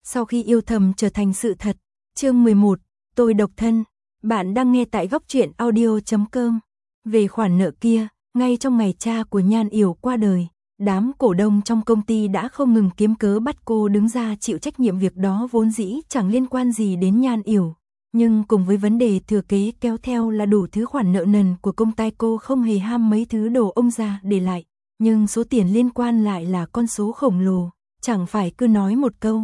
Sau khi yêu thầm trở thành sự thật. Chương 11, tôi độc thân. Bạn đang nghe tại góc truyện audio.com. Về khoản nợ kia, ngay trong ngày cha của Nhan Yểu qua đời, đám cổ đông trong công ty đã không ngừng kiếm cớ bắt cô đứng ra chịu trách nhiệm việc đó vốn dĩ chẳng liên quan gì đến Nhan Yểu. Nhưng cùng với vấn đề thừa kế kéo theo là đủ thứ khoản nợ nần của công ty, cô không hề ham mấy thứ đồ ông già để lại. Nhưng số tiền liên quan lại là con số khổng lồ, chẳng phải cứ nói một câu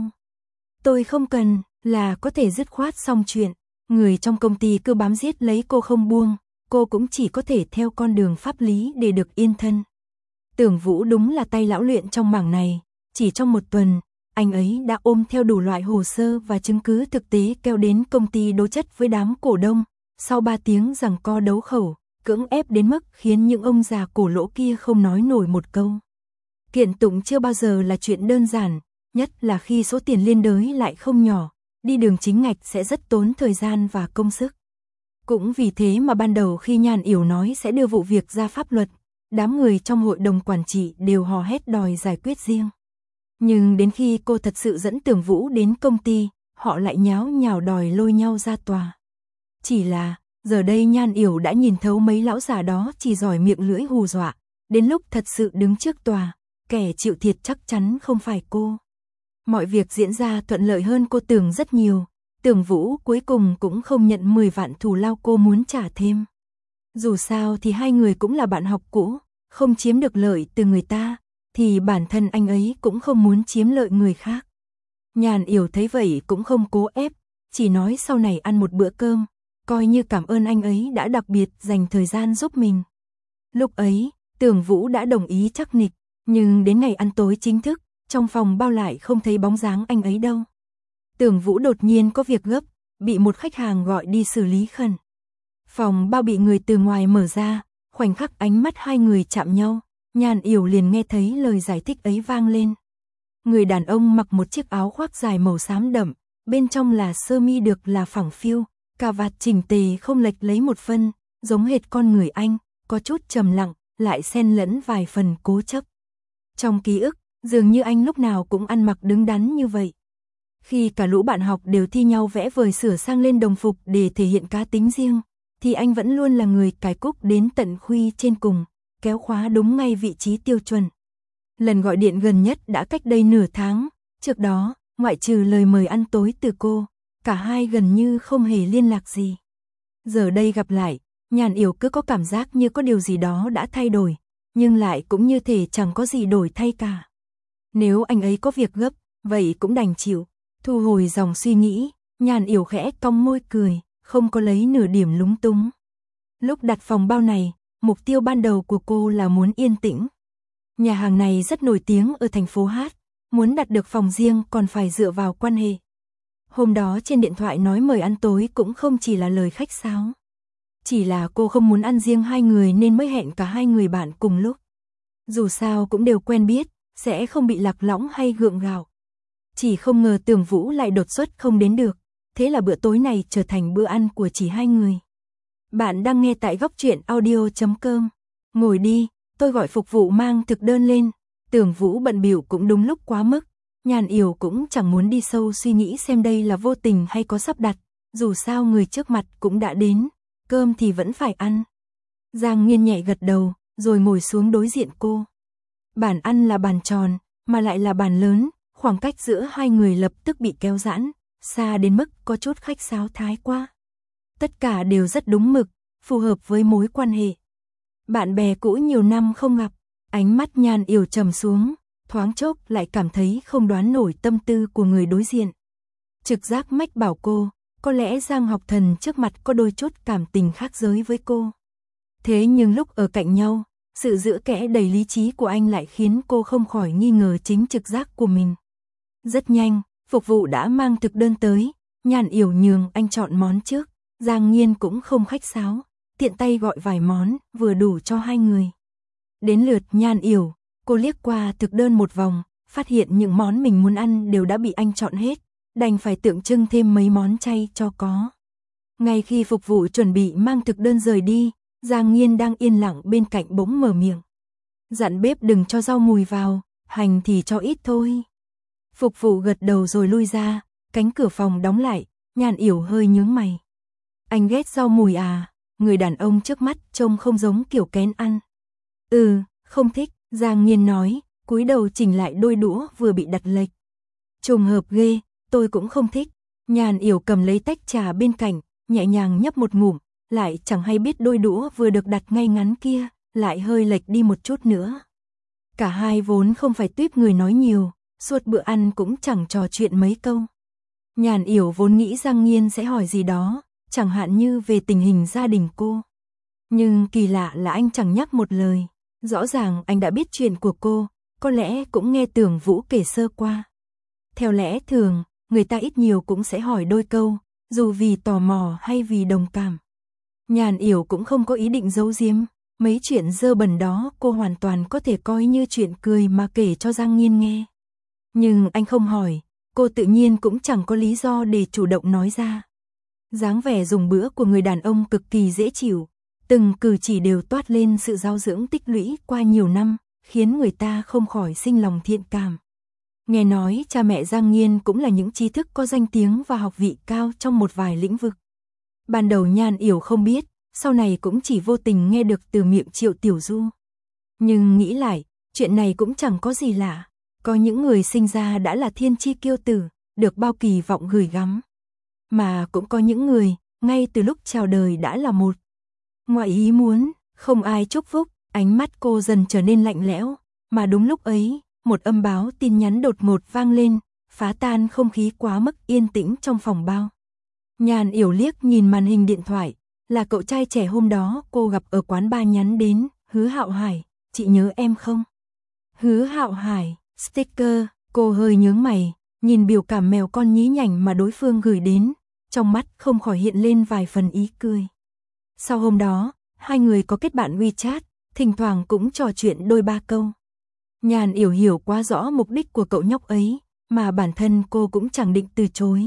tôi không cần là có thể dứt khoát xong chuyện. Người trong công ty cứ bám giết lấy cô không buông, cô cũng chỉ có thể theo con đường pháp lý để được yên thân. Tưởng Vũ đúng là tay lão luyện trong mảng này, chỉ trong một tuần, anh ấy đã ôm theo đủ loại hồ sơ và chứng cứ thực tế kéo đến công ty đối chất với đám cổ đông. Sau 3 tiếng giằng co đấu khẩu, cưỡng ép đến mức khiến những ông già cổ lỗ kia không nói nổi một câu. Kiện tụng chưa bao giờ là chuyện đơn giản, nhất là khi số tiền liên đới lại không nhỏ, đi đường chính ngạch sẽ rất tốn thời gian và công sức. Cũng vì thế mà ban đầu khi Nhan Yểu nói sẽ đưa vụ việc ra pháp luật, đám người trong hội đồng quản trị đều hò hét đòi giải quyết riêng. Nhưng đến khi cô thật sự dẫn Tưởng Vũ đến công ty, họ lại nháo nhào đòi lôi nhau ra tòa. Chỉ là, giờ đây Nhan Yểu đã nhìn thấu mấy lão già đó chỉ giỏi miệng lưỡi hù dọa, đến lúc thật sự đứng trước tòa, kẻ chịu thiệt chắc chắn không phải cô. Mọi việc diễn ra thuận lợi hơn cô tưởng rất nhiều, Tưởng Vũ cuối cùng cũng không nhận 10 vạn thù lao cô muốn trả thêm. Dù sao thì hai người cũng là bạn học cũ, không chiếm được lợi từ người ta, thì bản thân anh ấy cũng không muốn chiếm lợi người khác. Nhan Yểu thấy vậy cũng không cố ép, chỉ nói sau này ăn một bữa cơm, coi như cảm ơn anh ấy đã đặc biệt dành thời gian giúp mình. Lúc ấy, Tưởng Vũ đã đồng ý chắc nịch, nhưng đến ngày ăn tối chính thức, trong phòng bao lại không thấy bóng dáng anh ấy đâu. Tưởng Vũ đột nhiên có việc gấp, bị một khách hàng gọi đi xử lý khẩn. Phòng bao bị người từ ngoài mở ra, khoảnh khắc ánh mắt hai người chạm nhau, Nhan Yểu liền nghe thấy lời giải thích ấy vang lên. Người đàn ông mặc một chiếc áo khoác dài màu xám đậm, bên trong là sơ mi được là phẳng phiu, cà vạt chỉnh tề không lệch lấy một phân, giống hệt con người Anh, có chút trầm lặng, lại xen lẫn vài phần cố chấp. Trong ký ức, dường như anh lúc nào cũng ăn mặc đứng đắn như vậy. Khi cả lũ bạn học đều thi nhau vẽ vời sửa sang lên đồng phục để thể hiện cá tính riêng, thì anh vẫn luôn là người cài cúc đến tận khuy trên cùng, kéo khóa đúng ngay vị trí tiêu chuẩn. Lần gọi điện gần nhất đã cách đây nửa tháng, trước đó, ngoại trừ lời mời ăn tối từ cô, cả hai gần như không hề liên lạc gì. Giờ đây gặp lại, Nhan Yểu cứ có cảm giác như có điều gì đó đã thay đổi, nhưng lại cũng như thể chẳng có gì đổi thay cả. Nếu anh ấy có việc gấp, vậy cũng đành chịu. Thu hồi dòng suy nghĩ, Nhan Yểu khẽ cong môi cười, không có lấy nửa điểm lúng túng. Lúc đặt phòng bao này, mục tiêu ban đầu của cô là muốn yên tĩnh. Nhà hàng này rất nổi tiếng ở thành phố Hát, muốn đặt được phòng riêng còn phải dựa vào quan hệ. Hôm đó trên điện thoại nói mời ăn tối cũng không chỉ là lời khách sáo. Chỉ là cô không muốn ăn riêng hai người nên mới hẹn cả hai người bạn cùng lúc. Dù sao cũng đều quen biết, sẽ không bị lạc lõng hay gượng gạo. Chỉ không ngờ Tưởng Vũ lại đột xuất không đến được, thế là bữa tối này trở thành bữa ăn của chỉ hai người. Bạn đang nghe tại góc truyện audio.com. Ngồi đi, tôi gọi phục vụ mang thực đơn lên. Tưởng Vũ bận bịu cũng đúng lúc quá mức. Nhan Yểu cũng chẳng muốn đi sâu suy nghĩ xem đây là vô tình hay có sắp đặt. Dù sao người trước mặt cũng đã đến, cơm thì vẫn phải ăn. Giang Nghiên nhẹ gật đầu, rồi ngồi xuống đối diện cô. Bàn ăn là bàn tròn, mà lại là bàn lớn, khoảng cách giữa hai người lập tức bị kéo giãn, xa đến mức có chút khách sáo thái quá. Tất cả đều rất đúng mực, phù hợp với mối quan hệ. Bạn bè cũ nhiều năm không gặp, ánh mắt Nhan Yểu trầm xuống, thoáng chốc lại cảm thấy không đoán nổi tâm tư của người đối diện. Trực giác mách bảo cô, có lẽ Giang Học Thần trước mặt có đôi chút cảm tình khác giới với cô. Thế nhưng lúc ở cạnh nhau, sự giữa kẽ đầy lý trí của anh lại khiến cô không khỏi nghi ngờ chính trực giác của mình. Rất nhanh, phục vụ đã mang thực đơn tới, Nhan Yểu nhường anh chọn món trước, Giang Nghiên cũng không khách sáo, tiện tay gọi vài món, vừa đủ cho hai người. Đến lượt Nhan Yểu, cô liếc qua thực đơn một vòng, phát hiện những món mình muốn ăn đều đã bị anh chọn hết, đành phải tượng trưng thêm mấy món chay cho có. Ngay khi phục vụ chuẩn bị mang thực đơn rời đi, Giang Nghiên đang yên lặng bên cạnh bỗng mở miệng. Dặn bếp đừng cho rau mùi vào, hành thì cho ít thôi. Phục vụ gật đầu rồi lui ra, cánh cửa phòng đóng lại, Nhan Yểu hơi nhướng mày. Anh ghét rau mùi à? Người đàn ông trước mắt trông không giống kiểu kén ăn. Không thích, Giang Nhiên nói, cúi đầu chỉnh lại đôi đũa vừa bị đặt lệch. Trùng hợp ghê, tôi cũng không thích. Nhan Yểu cầm lấy tách trà bên cạnh, nhẹ nhàng nhấp một ngụm, lại chẳng hay biết đôi đũa vừa được đặt ngay ngắn kia, lại hơi lệch đi một chút nữa. Cả hai vốn không phải tuýp người nói nhiều, suốt bữa ăn cũng chẳng trò chuyện mấy câu. Nhan Yểu vốn nghĩ Giang Nhiên sẽ hỏi gì đó, chẳng hạn như về tình hình gia đình cô. Nhưng kỳ lạ là anh chẳng nhắc một lời, rõ ràng anh đã biết chuyện của cô, có lẽ cũng nghe Tưởng Vũ kể sơ qua. Theo lẽ thường, người ta ít nhiều cũng sẽ hỏi đôi câu, dù vì tò mò hay vì đồng cảm. Nhan Yểu cũng không có ý định giấu giếm, mấy chuyện dơ bẩn đó cô hoàn toàn có thể coi như chuyện cười mà kể cho Giang Nhiên nghe. Nhưng anh không hỏi, cô tự nhiên cũng chẳng có lý do để chủ động nói ra. Dáng vẻ dùng bữa của người đàn ông cực kỳ dễ chịu, từng cử chỉ đều toát lên sự giáo dưỡng tích lũy qua nhiều năm, khiến người ta không khỏi sinh lòng thiện cảm. Nghe nói cha mẹ Giang Nhiên cũng là những trí thức có danh tiếng và học vị cao trong một vài lĩnh vực. Ban đầu Nhan Yểu không biết, sau này cũng chỉ vô tình nghe được từ miệng Triệu Tiểu Du. Nhưng nghĩ lại, chuyện này cũng chẳng có gì lạ, có những người sinh ra đã là thiên chi kiêu tử, được bao kỳ vọng gửi gắm. Mà cũng có những người, ngay từ lúc chào đời đã là một ngoại ý muốn, không ai chúc phúc, ánh mắt cô dần trở nên lạnh lẽo, mà đúng lúc ấy, một âm báo tin nhắn đột ngột vang lên, phá tan không khí quá mức yên tĩnh trong phòng bao. Nhan Yểu liếc nhìn màn hình điện thoại, là cậu trai trẻ hôm đó cô gặp ở quán bar nhắn đến, Hứa Hạo Hải, chị nhớ em không? Hứa Hạo Hải, sticker, cô hơi nhướng mày, nhìn biểu cảm mèo con nhí nhảnh mà đối phương gửi đến, trong mắt không khỏi hiện lên vài phần ý cười. Sau hôm đó, hai người có kết bạn WeChat, thỉnh thoảng cũng trò chuyện đôi ba câu. Nhan Yểu hiểu quá rõ mục đích của cậu nhóc ấy, mà bản thân cô cũng chẳng định từ chối.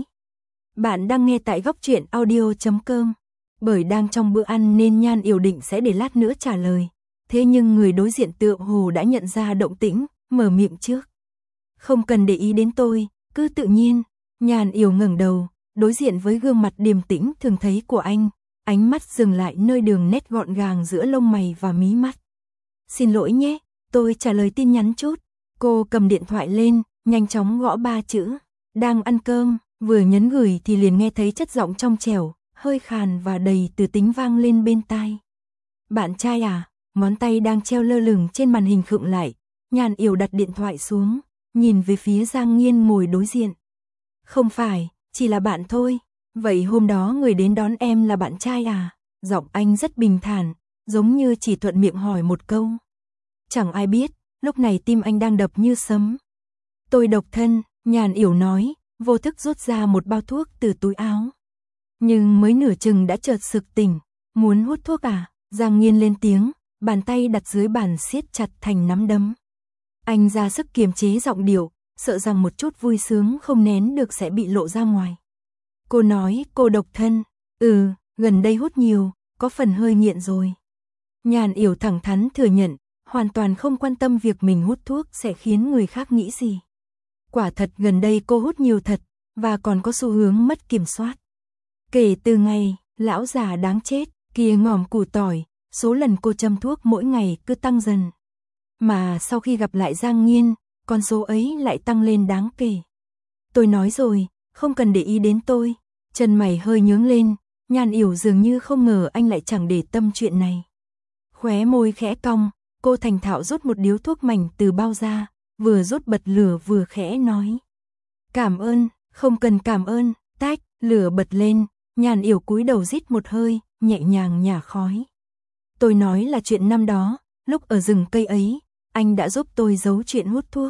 Bạn đang nghe tại góc truyện audio.com. Bởi đang trong bữa ăn nên Nhan Yểu định sẽ để lát nữa trả lời. Thế nhưng người đối diện tựa hồ đã nhận ra động tĩnh, mở miệng trước. Không cần để ý đến tôi, cứ tự nhiên. Nhan Yểu ngẩng đầu, đối diện với gương mặt điềm tĩnh thường thấy của anh, ánh mắt dừng lại nơi đường nét gọn gàng giữa lông mày và mí mắt. Xin lỗi nhé, tôi trả lời tin nhắn chút. Cô cầm điện thoại lên, nhanh chóng gõ 3 chữ. Đang ăn cơm, vừa nhấn gửi thì liền nghe thấy chất giọng trong trẻo, hơi khàn và đầy từ tính vang lên bên tai. Bạn trai à? Ngón tay đang treo lơ lửng trên màn hình khựng lại. Nhan Yểu đặt điện thoại xuống, nhìn về phía Giang Nhiên ngồi đối diện. Không phải, chỉ là bạn thôi. Vậy hôm đó người đến đón em là bạn trai à? Giọng anh rất bình thản, giống như chỉ thuận miệng hỏi một câu. Chẳng ai biết, lúc này tim anh đang đập như sấm. Tôi độc thân, Nhan Yểu nói, vô thức rút ra một bao thuốc từ túi áo. Nhưng mới nửa chừng đã chợt sực tỉnh, muốn hút thuốc à? Giang Nhiên lên tiếng, bàn tay đặt dưới bàn siết chặt thành nắm đấm. Anh ra sức kiềm chế giọng điệu, sợ rằng một chút vui sướng không nén được sẽ bị lộ ra ngoài. Cô nói cô độc thân, gần đây hút nhiều, có phần hơi nghiện rồi. Nhan Yểu thẳng thắn thừa nhận, hoàn toàn không quan tâm việc mình hút thuốc sẽ khiến người khác nghĩ gì. Quả thật gần đây cô hút nhiều thật, và còn có xu hướng mất kiểm soát. Kể từ ngày, lão già đáng chết, kia ngòm củ tỏi, số lần cô châm thuốc mỗi ngày cứ tăng dần. Mà sau khi gặp lại Giang Nhiên, con số ấy lại tăng lên đáng kể. Tôi nói rồi, không cần để ý đến tôi. Chân mày hơi nhướng lên, Nhan Yểu dường như không ngờ anh lại chẳng để tâm chuyện này. Khóe môi khẽ cong, cô thành thạo rút một điếu thuốc mảnh từ bao ra, vừa rút bật lửa vừa khẽ nói. Cảm ơn, không cần cảm ơn, tách, lửa bật lên, Nhan Yểu cúi đầu rít một hơi, nhẹ nhàng nhả khói. Tôi nói là chuyện năm đó, lúc ở rừng cây ấy, anh đã giúp tôi giấu chuyện hút thuốc.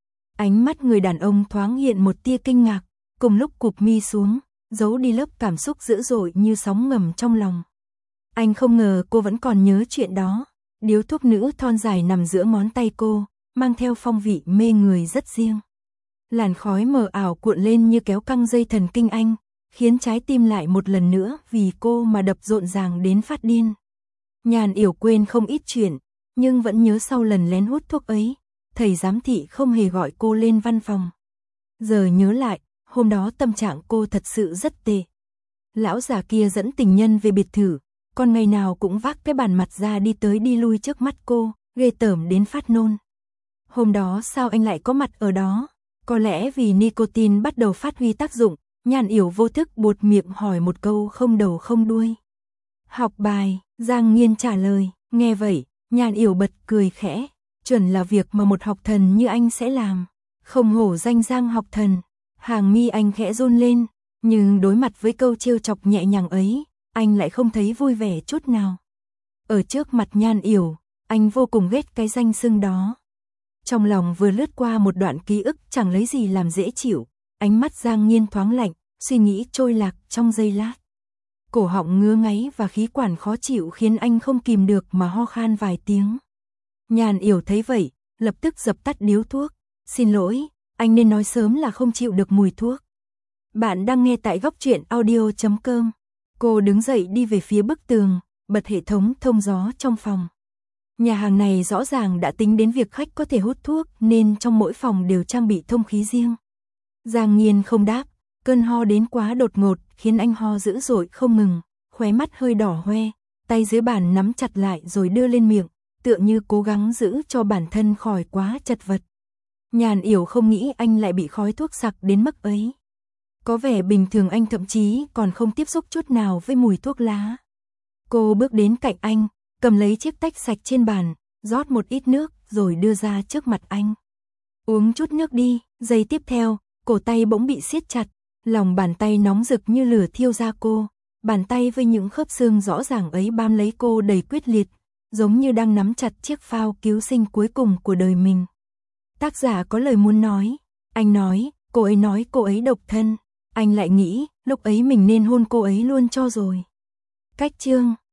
Ánh mắt người đàn ông thoáng hiện một tia kinh ngạc, cùng lúc cụp mi xuống, giấu đi lớp cảm xúc dữ dội như sóng ngầm trong lòng. Anh không ngờ cô vẫn còn nhớ chuyện đó. Điếu thuốc nữ thon dài nằm giữa ngón tay cô, mang theo phong vị mê người rất riêng. Làn khói mờ ảo cuộn lên như kéo căng dây thần kinh anh, khiến trái tim lại một lần nữa vì cô mà đập rộn ràng đến phát điên. Nhan Yểu quên không ít chuyện, nhưng vẫn nhớ sau lần lén hút thuốc ấy, thầy giám thị không hề gọi cô lên văn phòng. Giờ nhớ lại, hôm đó tâm trạng cô thật sự rất tệ. Lão già kia dẫn tình nhân về biệt thự, còn ngày nào cũng vác cái bàn mặt ra đi tới đi lui trước mắt cô, ghê tởm đến phát nôn. Hôm đó sao anh lại có mặt ở đó? Có lẽ vì nicotine bắt đầu phát huy tác dụng, Nhan Yểu vô thức buột miệng hỏi một câu không đầu không đuôi. Học bài, Giang Nghiên trả lời, nghe vậy, Nhan Yểu bật cười khẽ, chuẩn là việc mà một học thần như anh sẽ làm. Không hổ danh Giang học thần. Hàng mi anh khẽ run lên, nhưng đối mặt với câu trêu chọc nhẹ nhàng ấy, anh lại không thấy vui vẻ chút nào. Ở trước mặt Nhan Yểu, anh vô cùng ghét cái danh xưng đó. Trong lòng vừa lướt qua một đoạn ký ức chẳng lấy gì làm dễ chịu, ánh mắt Giang Nghiên thoáng lạnh, suy nghĩ trôi lạc trong giây lát. Cổ họng ngứa ngáy và khí quản khó chịu khiến anh không kìm được mà ho khan vài tiếng. Nhan Yểu thấy vậy, lập tức dập tắt điếu thuốc. Xin lỗi, anh nên nói sớm là không chịu được mùi thuốc. Bạn đang nghe tại góc truyện audio.com. Cô đứng dậy đi về phía bức tường, bật hệ thống thông gió trong phòng. Nhà hàng này rõ ràng đã tính đến việc khách có thể hút thuốc nên trong mỗi phòng đều trang bị thông khí riêng. Giang Nghiên không đáp, cơn ho đến quá đột ngột khiến anh ho dữ dội không ngừng, khóe mắt hơi đỏ hoe, tay dưới bàn nắm chặt lại rồi đưa lên miệng, tựa như cố gắng giữ cho bản thân khỏi quá chật vật. Nhan Yểu không nghĩ anh lại bị khói thuốc sặc đến mức ấy. Có vẻ bình thường anh thậm chí còn không tiếp xúc chút nào với mùi thuốc lá. Cô bước đến cạnh anh, cầm lấy chiếc tách sạch trên bàn, rót một ít nước rồi đưa ra trước mặt anh. Uống chút nước đi. Giây tiếp theo, cổ tay bỗng bị siết chặt, lòng bàn tay nóng rực như lửa thiêu da cô. Bàn tay với những khớp xương rõ ràng ấy bám lấy cô đầy quyết liệt, giống như đang nắm chặt chiếc phao cứu sinh cuối cùng của đời mình. Tác giả có lời muốn nói. Anh nói cô ấy độc thân. Anh lại nghĩ, lúc ấy mình nên hôn cô ấy luôn cho rồi. Cách chương